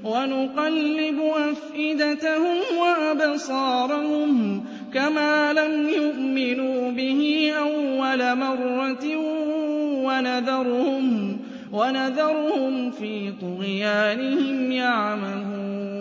وَنُقَلِّبُ أَفْئِدَتَهُمْ وَأَبْصَارَهُمْ كَمَا لَمْ يُؤْمِنُوا بِهِ أَوَّلَ مَرَّةٍ وَنَذَرُهُمْ فِي طُغْيَانِهِمْ يَعْمَهُونَ